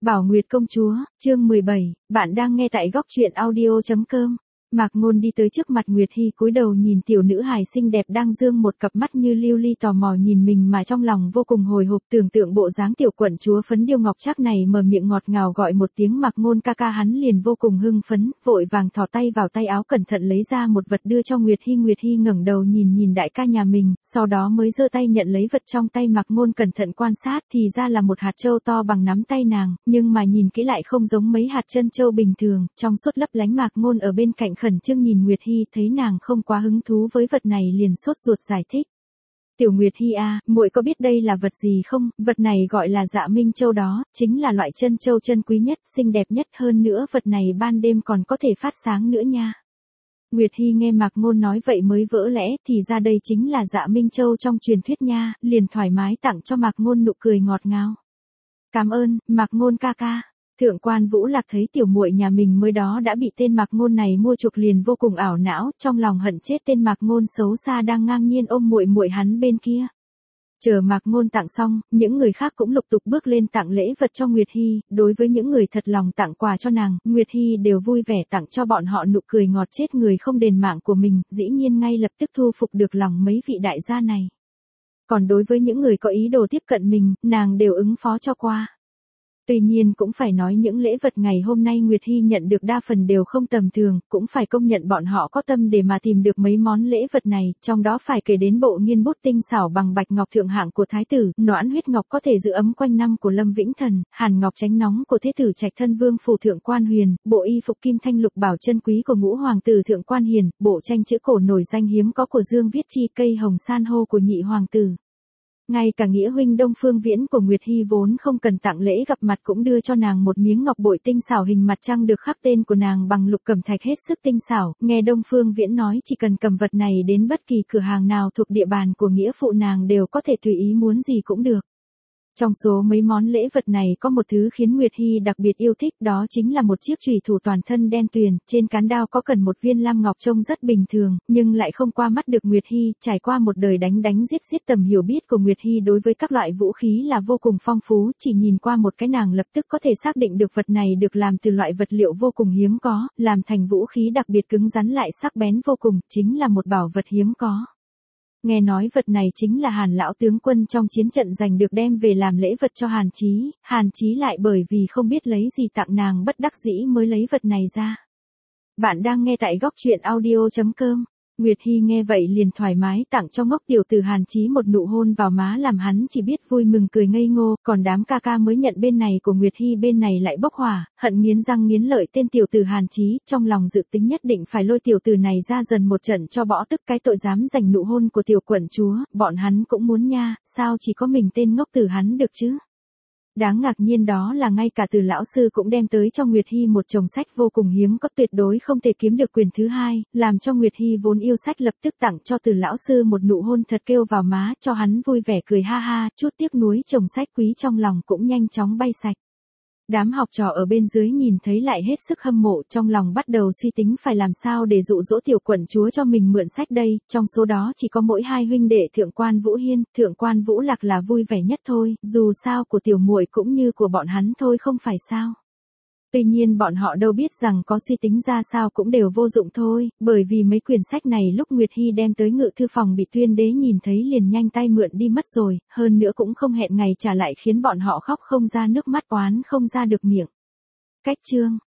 Bảo Nguyệt công chúa, chương 17, bạn đang nghe tại góc truyện audio.com. Mạc Ngôn đi tới trước mặt Nguyệt Hi cúi đầu nhìn tiểu nữ hài xinh đẹp đang dương một cặp mắt như lưu ly tò mò nhìn mình mà trong lòng vô cùng hồi hộp, tưởng tượng bộ dáng tiểu quận chúa phấn điêu ngọc trác này mở miệng ngọt ngào gọi một tiếng Mạc Ngôn ca ca, hắn liền vô cùng hưng phấn, vội vàng thò tay vào tay áo cẩn thận lấy ra một vật đưa cho Nguyệt Hi. Nguyệt Hi ngẩng đầu nhìn đại ca nhà mình, sau đó mới giơ tay nhận lấy vật trong tay Mạc Ngôn, cẩn thận quan sát thì ra là một hạt châu to bằng nắm tay nàng, nhưng mà nhìn kỹ lại không giống mấy hạt chân châu bình thường, trong suốt lấp lánh. Mạc Ngôn ở bên cạnh khẩn trương nhìn Nguyệt Hi, thấy nàng không quá hứng thú với vật này liền sốt ruột giải thích. Tiểu Nguyệt Hi à, muội có biết đây là vật gì không? Vật này gọi là Dạ Minh Châu đó, chính là loại chân châu chân quý nhất, xinh đẹp nhất, hơn nữa vật này ban đêm còn có thể phát sáng nữa nha. Nguyệt Hi nghe Mạc Ngôn nói vậy mới vỡ lẽ, thì ra đây chính là Dạ Minh Châu trong truyền thuyết nha, liền thoải mái tặng cho Mạc Ngôn nụ cười ngọt ngào. Cảm ơn, Mạc Ngôn ca ca. Thượng quan Vũ Lạc thấy tiểu muội nhà mình mới đó đã bị tên Mạc Ngôn này mua chuộc liền vô cùng ảo não, trong lòng hận chết tên Mạc Ngôn xấu xa đang ngang nhiên ôm muội muội hắn bên kia. Chờ Mạc Ngôn tặng xong, những người khác cũng lục tục bước lên tặng lễ vật cho Nguyệt Hi, đối với những người thật lòng tặng quà cho nàng, Nguyệt Hi đều vui vẻ tặng cho bọn họ nụ cười ngọt chết người không đền mạng của mình, dĩ nhiên ngay lập tức thu phục được lòng mấy vị đại gia này. Còn đối với những người có ý đồ tiếp cận mình, nàng đều ứng phó cho qua. Tuy nhiên cũng phải nói những lễ vật ngày hôm nay Nguyệt Hi nhận được đa phần đều không tầm thường, cũng phải công nhận bọn họ có tâm để mà tìm được mấy món lễ vật này, trong đó phải kể đến bộ nghiên bút tinh xảo bằng bạch ngọc thượng hạng của thái tử, noãn huyết ngọc có thể giữ ấm quanh năm của Lâm Vĩnh Thần, hàn ngọc tránh nóng của thế tử Trạch Thân Vương phủ Thượng Quan Huyền, bộ y phục kim thanh lục bảo chân quý của ngũ hoàng tử Thượng Quan Hiền, bộ tranh chữ cổ nổi danh hiếm có của Dương Viết Chi, cây hồng san hô của nhị hoàng tử. Ngay cả nghĩa huynh Đông Phương Viễn của Nguyệt Hi vốn không cần tặng lễ gặp mặt cũng đưa cho nàng một miếng ngọc bội tinh xảo hình mặt trăng được khắc tên của nàng bằng lục cẩm thạch hết sức tinh xảo, nghe Đông Phương Viễn nói chỉ cần cầm vật này đến bất kỳ cửa hàng nào thuộc địa bàn của nghĩa phụ nàng đều có thể tùy ý muốn gì cũng được. Trong số mấy món lễ vật này có một thứ khiến Nguyệt Hi đặc biệt yêu thích, đó chính là một chiếc chùy thủ toàn thân đen tuyền, trên cán đao có cần một viên lam ngọc trông rất bình thường, nhưng lại không qua mắt được Nguyệt Hi, trải qua một đời đánh giết tầm hiểu biết của Nguyệt Hi đối với các loại vũ khí là vô cùng phong phú, chỉ nhìn qua một cái nàng lập tức có thể xác định được vật này được làm từ loại vật liệu vô cùng hiếm có, làm thành vũ khí đặc biệt cứng rắn lại sắc bén vô cùng, chính là một bảo vật hiếm có. Nghe nói vật này chính là Hàn lão tướng quân trong chiến trận giành được đem về làm lễ vật cho Hàn Chí lại bởi vì không biết lấy gì tặng nàng bất đắc dĩ mới lấy vật này ra. Bạn đang nghe tại góc truyện audio.com. Nguyệt Hi nghe vậy liền thoải mái tặng cho ngốc tiểu tử Hàn Chí một nụ hôn vào má làm hắn chỉ biết vui mừng cười ngây ngô, còn đám ca ca mới nhận bên này của Nguyệt Hi bên này lại bốc hỏa, hận nghiến răng nghiến lợi tên tiểu tử Hàn Chí, trong lòng dự tính nhất định phải lôi tiểu tử này ra dần một trận cho bỏ tức cái tội dám giành nụ hôn của tiểu quận chúa, bọn hắn cũng muốn nha, sao chỉ có mình tên ngốc tử hắn được chứ? Đáng ngạc nhiên đó là ngay cả Từ lão sư cũng đem tới cho Nguyệt Hi một chồng sách vô cùng hiếm có, tuyệt đối không thể kiếm được quyền thứ hai, làm cho Nguyệt Hi vốn yêu sách lập tức tặng cho Từ lão sư một nụ hôn thật kêu vào má, cho hắn vui vẻ cười ha ha, chút tiếc nuối chồng sách quý trong lòng cũng nhanh chóng bay sạch. Đám học trò ở bên dưới nhìn thấy lại hết sức hâm mộ, trong lòng bắt đầu suy tính phải làm sao để dụ dỗ tiểu quận chúa cho mình mượn sách đây, trong số đó chỉ có mỗi hai huynh đệ Thượng quan Vũ Hiên, Thượng quan Vũ Lạc là vui vẻ nhất thôi, dù sao của tiểu muội cũng như của bọn hắn thôi không phải sao. Tuy nhiên bọn họ đâu biết rằng có suy tính ra sao cũng đều vô dụng thôi, bởi vì mấy quyển sách này lúc Nguyệt Hi đem tới ngự thư phòng bị Tuyên đế nhìn thấy liền nhanh tay mượn đi mất rồi, hơn nữa cũng không hẹn ngày trả lại khiến bọn họ khóc không ra nước mắt oán không ra được miệng. Cách chương